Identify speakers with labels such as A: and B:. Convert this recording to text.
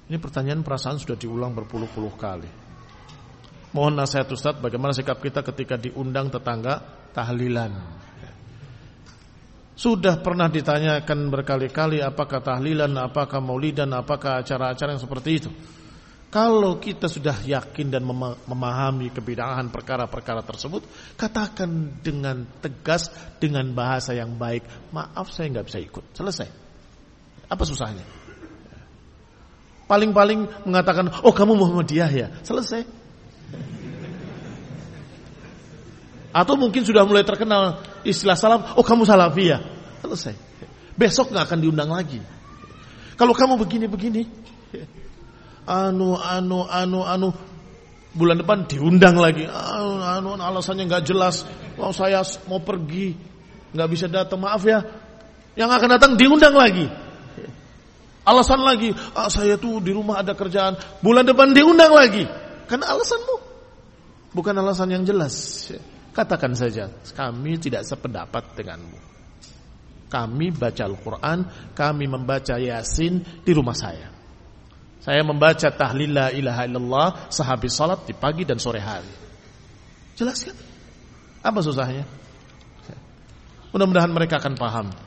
A: Ini pertanyaan perasaan sudah diulang berpuluh-puluh kali. Mohon nasihat Ustaz, bagaimana sikap kita ketika diundang tetangga tahlilan? Sudah pernah ditanyakan berkali-kali apakah tahlilan, apakah maulidan, apakah acara-acara yang seperti itu. Kalau kita sudah yakin dan memahami kebidahan perkara-perkara tersebut, katakan dengan tegas, dengan bahasa yang baik, maaf saya nggak bisa ikut. Selesai. Apa susahnya? Paling-paling mengatakan, oh kamu Muhammadiyah ya, selesai. Atau mungkin sudah mulai terkenal istilah salam, oh kamu Salafiyah, selesai. Besok nggak akan diundang lagi. Kalau kamu begini-begini, bulan depan diundang lagi. Alasannya nggak jelas. Oh saya mau pergi, nggak bisa datang, maaf ya. Yang akan datang diundang lagi. Alasan lagi, saya tuh di rumah ada kerjaan. Bulan depan diundang lagi. Karena alasanmu bukan alasan yang jelas. Katakan saja, kami tidak sependapat denganmu. Kami baca Al-Quran, kami membaca Yasin di rumah saya. Saya membaca tahlil la ilaha illallah sehabis salat di pagi dan sore hari. Jelas kan? Apa susahnya? Mudah-mudahan mereka akan paham.